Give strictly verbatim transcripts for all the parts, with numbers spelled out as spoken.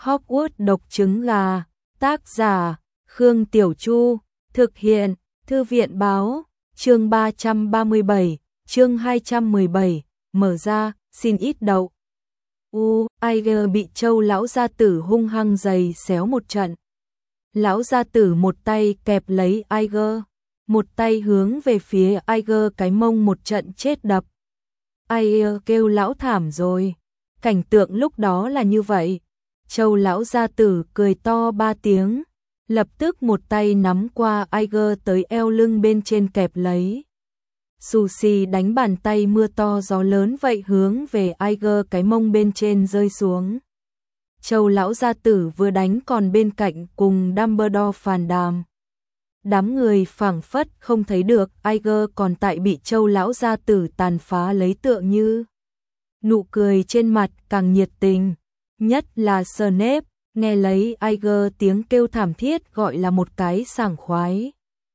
Hogwarts độc trứng gà, tác giả, Khương Tiểu Chu, thực hiện, Thư viện báo, chương ba trăm ba mươi bảy, chương hai trăm mười bảy, mở ra, xin ít đậu. U, Aiger bị Châu lão gia tử hung hăng giày xéo một trận. Lão gia tử một tay kẹp lấy Aiger, một tay hướng về phía Aiger cái mông một trận chết đập. Aiger kêu lão thảm rồi. Cảnh tượng lúc đó là như vậy. Châu lão gia tử cười to ba tiếng, lập tức một tay nắm qua Aiger tới eo lưng bên trên kẹp lấy. Sushi đánh bàn tay mưa to gió lớn vậy hướng về Aiger cái mông bên trên rơi xuống. Châu lão gia tử vừa đánh còn bên cạnh cùng Dumbledore phàn đàm. Đám người phảng phất không thấy được Aiger còn tại bị Châu lão gia tử tàn phá lấy tựa như. Nụ cười trên mặt càng nhiệt tình, nhất là Snape, nghe lấy Aiger tiếng kêu thảm thiết gọi là một cái sảng khoái.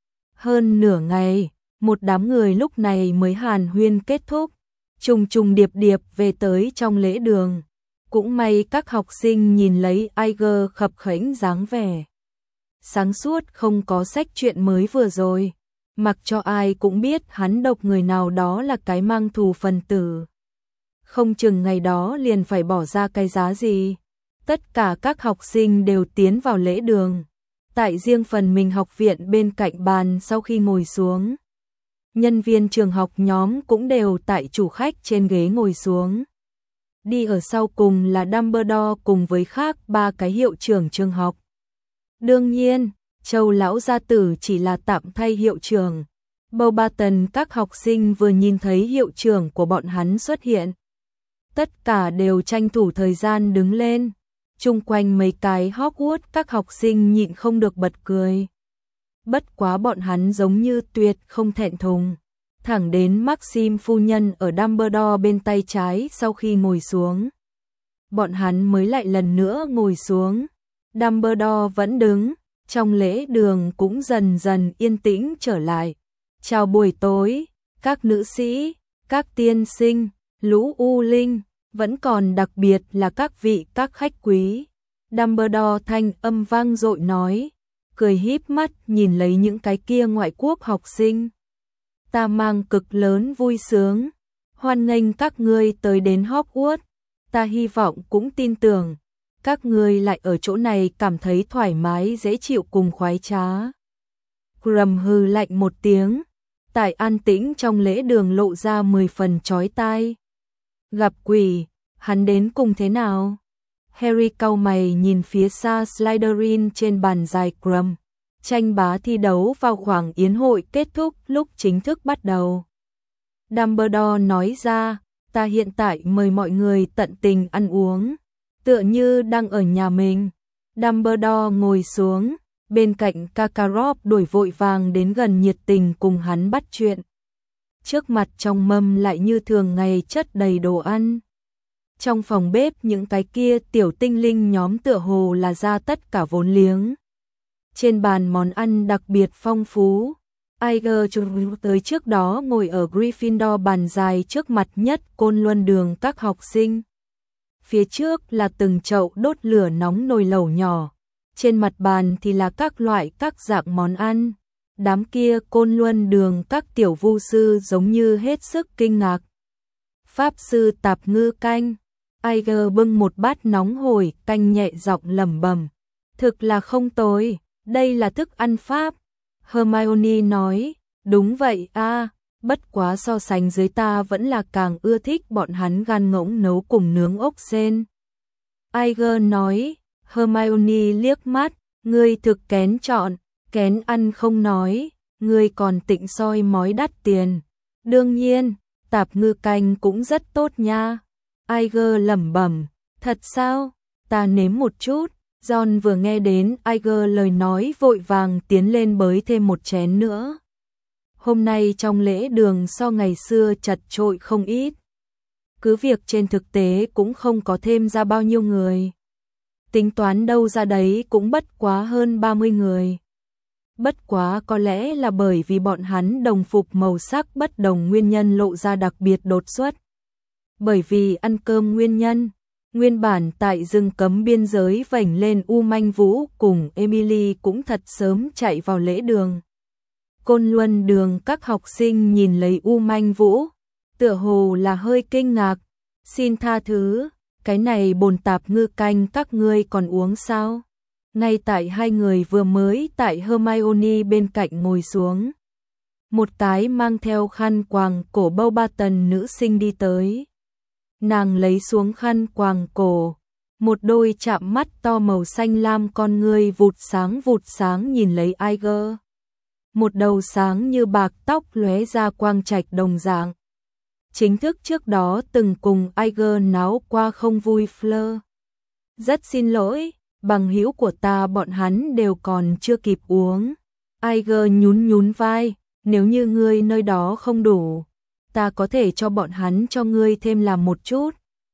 Hơn nửa ngày, một đám người lúc này mới hàn huyên kết thúc, trùng trùng điệp điệp về tới trong lễ đường. Cũng may các học sinh nhìn lấy Aiger khập khểnh dáng vẻ sáng suốt không có sách chuyện mới vừa rồi, mặc cho ai cũng biết hắn độc người nào đó là cái mang thù phần tử. Không chừng ngày đó liền phải bỏ ra cái giá gì. Tất cả các học sinh đều tiến vào lễ đường. Tại riêng phần mình học viện bên cạnh bàn sau khi ngồi xuống. Nhân viên trường học nhóm cũng đều tại chủ khách trên ghế ngồi xuống. Đi ở sau cùng là Dumbledore cùng với khác ba cái hiệu trưởng trường học. Đương nhiên, Châu lão gia tử chỉ là tạm thay hiệu trưởng. Beauxbaton các học sinh vừa nhìn thấy hiệu trưởng của bọn hắn xuất hiện. Tất cả đều tranh thủ thời gian đứng lên. Chung quanh mấy cái Hogwarts các học sinh nhịn không được bật cười. Bất quá bọn hắn giống như tuyệt không thẹn thùng. Thẳng đến Maxim phu nhân ở Dumbledore bên tay trái sau khi ngồi xuống. Bọn hắn mới lại lần nữa ngồi xuống. Dumbledore vẫn đứng, trong lễ đường cũng dần dần yên tĩnh trở lại. Chào buổi tối, các nữ sĩ, các tiên sinh, lũ u linh, vẫn còn đặc biệt là các vị các khách quý. Dumbledore thanh âm vang dội nói, cười híp mắt nhìn lấy những cái kia ngoại quốc học sinh. Ta mang cực lớn vui sướng, hoan nghênh các ngươi tới đến Hogwarts. Ta hy vọng cũng tin tưởng, các ngươi lại ở chỗ này cảm thấy thoải mái dễ chịu cùng khoái trá. Gầm hừ lạnh một tiếng, tại an tĩnh trong lễ đường lộ ra mười phần chói tai. Gặp quỷ, hắn đến cùng thế nào? Harry cau mày nhìn phía xa Slytherin trên bàn dài Grum. Tranh bá thi đấu vào khoảng yến hội kết thúc lúc chính thức bắt đầu. Dumbledore nói ra, ta hiện tại mời mọi người tận tình ăn uống, tựa như đang ở nhà mình. Dumbledore ngồi xuống, bên cạnh Karkaroff đuổi vội vàng đến gần nhiệt tình cùng hắn bắt chuyện. Trước mặt trong mâm lại như thường ngày chất đầy đồ ăn. Trong phòng bếp những cái kia tiểu tinh linh nhóm tựa hồ là ra tất cả vốn liếng. Trên bàn món ăn đặc biệt phong phú. Aiger tới trước đó ngồi ở Gryffindor bàn dài trước mặt nhất Côn Luân đường các học sinh. Phía trước là từng chậu đốt lửa nóng nồi lẩu nhỏ. Trên mặt bàn thì là các loại các dạng món ăn. Đám kia Côn Luân đường các tiểu vu sư giống như hết sức kinh ngạc. Pháp sư tạp ngư canh. Aiger bưng một bát nóng hổi canh nhẹ giọng lẩm bẩm. Thực là không tồi, đây là thức ăn Pháp. Hermione nói, đúng vậy a, bất quá so sánh dưới ta vẫn là càng ưa thích bọn hắn gan ngỗng nấu cùng nướng ốc sên. Aiger nói, Hermione liếc mắt, ngươi thực kén chọn, kén ăn không nói, ngươi còn tịnh soi mói đắt tiền. Đương nhiên, tạp ngư canh cũng rất tốt nha. Aiger lẩm bẩm, thật sao? Ta nếm một chút. John vừa nghe đến Aiger lời nói vội vàng tiến lên bới thêm một chén nữa. Hôm nay trong lễ đường so ngày xưa chật chội không ít. Cứ việc trên thực tế cũng không có thêm ra bao nhiêu người. Tính toán đâu ra đấy cũng bất quá hơn ba mươi người. Bất quá có lẽ là bởi vì bọn hắn đồng phục màu sắc bất đồng nguyên nhân lộ ra đặc biệt đột xuất. Bởi vì ăn cơm nguyên nhân, Nguyên bản tại rừng cấm biên giới vảnh lên U Manh Vũ cùng Emily cũng thật sớm chạy vào lễ đường. Côn Luân đường các học sinh nhìn lấy U Manh Vũ, tựa hồ là hơi kinh ngạc, xin tha thứ, cái này bồn tạp ngư canh các ngươi còn uống sao? Ngay tại hai người vừa mới tại Hermione bên cạnh ngồi xuống. Một cái mang theo khăn quàng cổ bâu ba tần nữ sinh đi tới. Nàng lấy xuống khăn quàng cổ, một đôi chạm mắt to màu xanh lam con ngươi vụt sáng vụt sáng nhìn lấy Iger. Một đầu sáng như bạc tóc lóe ra quang trạch đồng dạng. Chính thức trước đó từng cùng Iger náo qua không vui Fleur. Rất xin lỗi, bằng hữu của ta bọn hắn đều còn chưa kịp uống. Iger nhún nhún vai, nếu như ngươi nơi đó không đủ, ta có thể cho bọn hắn cho ngươi thêm làm một chút.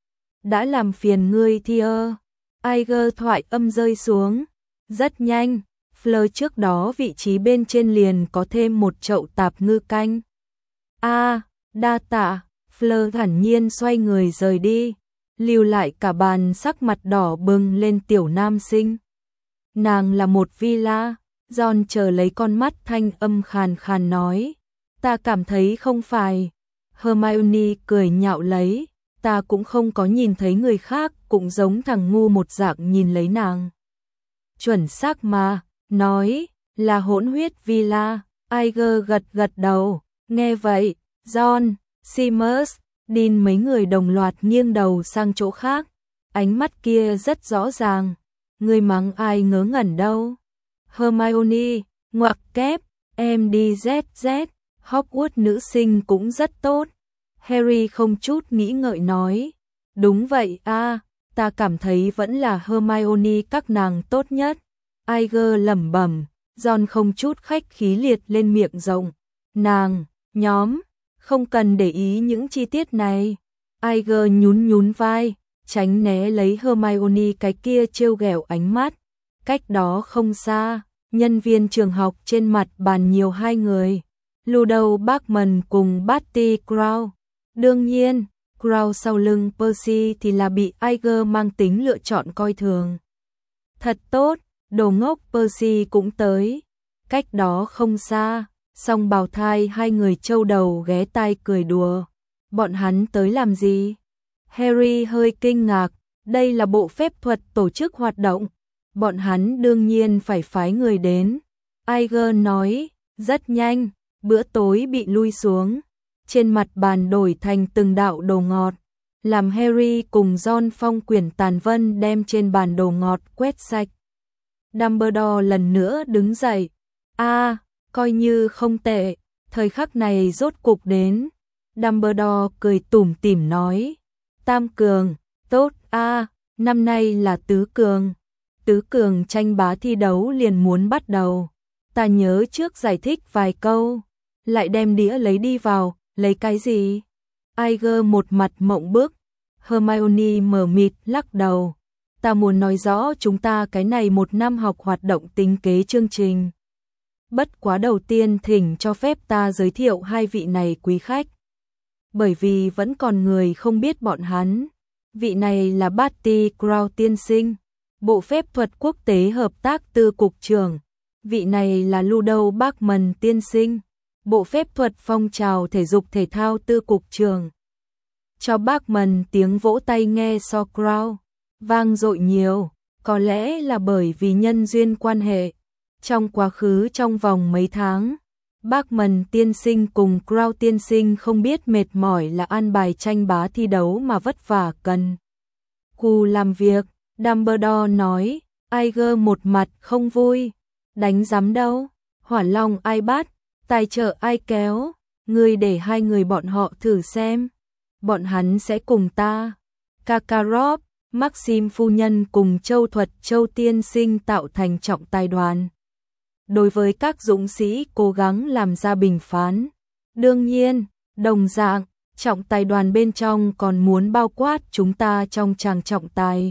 Đã làm phiền ngươi thì ơ. Iger thoại âm rơi xuống. Rất nhanh, Fleur trước đó vị trí bên trên liền có thêm một chậu tạp ngư canh. A, à, đa tạ. Fleur thản nhiên xoay người rời đi, lưu lại cả bàn sắc mặt đỏ bừng lên tiểu nam sinh. Nàng là một villa, John chờ lấy con mắt thanh âm khàn khàn nói. Ta cảm thấy không phải. Hermione cười nhạo lấy, ta cũng không có nhìn thấy người khác cũng giống thằng ngu một dạng nhìn lấy nàng. Chuẩn xác mà, nói, là hỗn huyết villa. Iger gật gật đầu, nghe vậy, John, Seamus, Dean mấy người đồng loạt nghiêng đầu sang chỗ khác, ánh mắt kia rất rõ ràng, người mắng ai ngớ ngẩn đâu. Hermione, ngoặc kép, em đi zét zét, Hogwarts nữ sinh cũng rất tốt. Harry không chút nghĩ ngợi nói, đúng vậy a, à, ta cảm thấy vẫn là Hermione các nàng tốt nhất. Iger lẩm bẩm, John không chút khách khí liệt lên miệng rộng, nàng, nhóm, không cần để ý những chi tiết này. Iger nhún nhún vai, tránh né lấy Hermione cái kia trêu ghẹo ánh mắt. Cách đó không xa, nhân viên trường học trên mặt bàn nhiều hai người, Ludo Bagman cùng Barty Crouch. Đương nhiên, Crouch sau lưng Percy thì là bị Iger mang tính lựa chọn coi thường. Thật tốt, đồ ngốc Percy cũng tới. Cách đó không xa, song bào thai hai người châu đầu ghé tai cười đùa. Bọn hắn tới làm gì? Harry hơi kinh ngạc, đây là bộ phép thuật tổ chức hoạt động. Bọn hắn đương nhiên phải phái người đến. Iger nói, rất nhanh, bữa tối bị lui xuống. Trên mặt bàn đổi thành từng đạo đồ ngọt. Làm Harry cùng Ron phong quyển tàn vân đem trên bàn đồ ngọt quét sạch. Dumbledore lần nữa đứng dậy. A, à, coi như không tệ, thời khắc này rốt cục đến. Dumbledore cười tủm tỉm nói, tam cường, tốt a, à, năm nay là tứ cường. Tứ cường tranh bá thi đấu liền muốn bắt đầu. Ta nhớ trước giải thích vài câu, lại đem đĩa lấy đi vào, lấy cái gì? Iger một mặt mộng bức. Hermione mờ mịt lắc đầu. Ta muốn nói rõ chúng ta cái này một năm học hoạt động tính kế chương trình. Bất quá đầu tiên thỉnh cho phép ta giới thiệu hai vị này quý khách. Bởi vì vẫn còn người không biết bọn hắn. Vị này là Barty Crouch tiên sinh, bộ phép thuật quốc tế hợp tác tư cục trưởng. Vị này là Ludo Bagman tiên sinh, bộ phép thuật phong trào thể dục thể thao tư cục trưởng. Cho Bagman tiếng vỗ tay nghe so Crouch vang dội nhiều, có lẽ là bởi vì nhân duyên quan hệ. Trong quá khứ trong vòng mấy tháng, Bagman tiên sinh cùng Crouch tiên sinh không biết mệt mỏi là an bài tranh bá thi đấu mà vất vả cần cù làm việc. Dumbledore nói, Iger một mặt không vui, đánh giám đâu, hỏa long ai bắt, tài trợ ai kéo, ngươi để hai người bọn họ thử xem, bọn hắn sẽ cùng ta. Kakarot, Maxim phu nhân cùng Châu Thuật Châu tiên sinh tạo thành trọng tài đoàn. Đối với các dũng sĩ cố gắng làm ra bình phán. Đương nhiên, đồng dạng, trọng tài đoàn bên trong còn muốn bao quát chúng ta trong tràng trọng tài.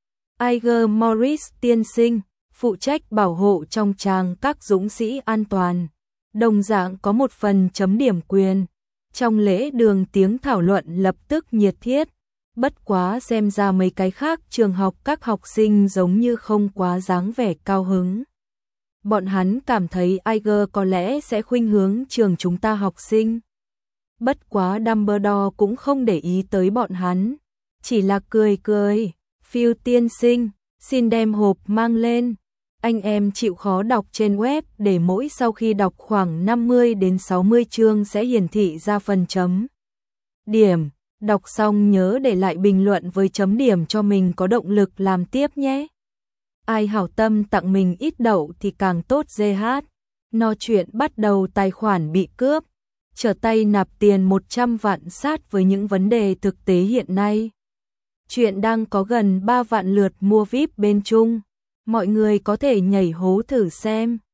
Iger Morris tiên sinh, phụ trách bảo hộ trong tràng các dũng sĩ an toàn. Đồng dạng có một phần chấm điểm quyền. Trong lễ đường tiếng thảo luận lập tức nhiệt thiết. Bất quá xem ra mấy cái khác trường học các học sinh giống như không quá dáng vẻ cao hứng. Bọn hắn cảm thấy Iger có lẽ sẽ khuynh hướng trường chúng ta học sinh. Bất quá Dumbledore cũng không để ý tới bọn hắn, chỉ là cười cười, Phil tiên sinh, xin đem hộp mang lên. Anh em chịu khó đọc trên web để mỗi sau khi đọc khoảng năm mươi đến sáu mươi chương sẽ hiển thị ra phần chấm điểm. Đọc xong nhớ để lại bình luận với chấm điểm cho mình có động lực làm tiếp nhé. Ai hảo tâm tặng mình ít đậu thì càng tốt giê hát. No chuyện bắt đầu tài khoản bị cướp. Trở tay nạp tiền một trăm vạn sát với những vấn đề thực tế hiện nay. Chuyện đang có gần ba vạn lượt mua víp bên Trung. Mọi người có thể nhảy hố thử xem.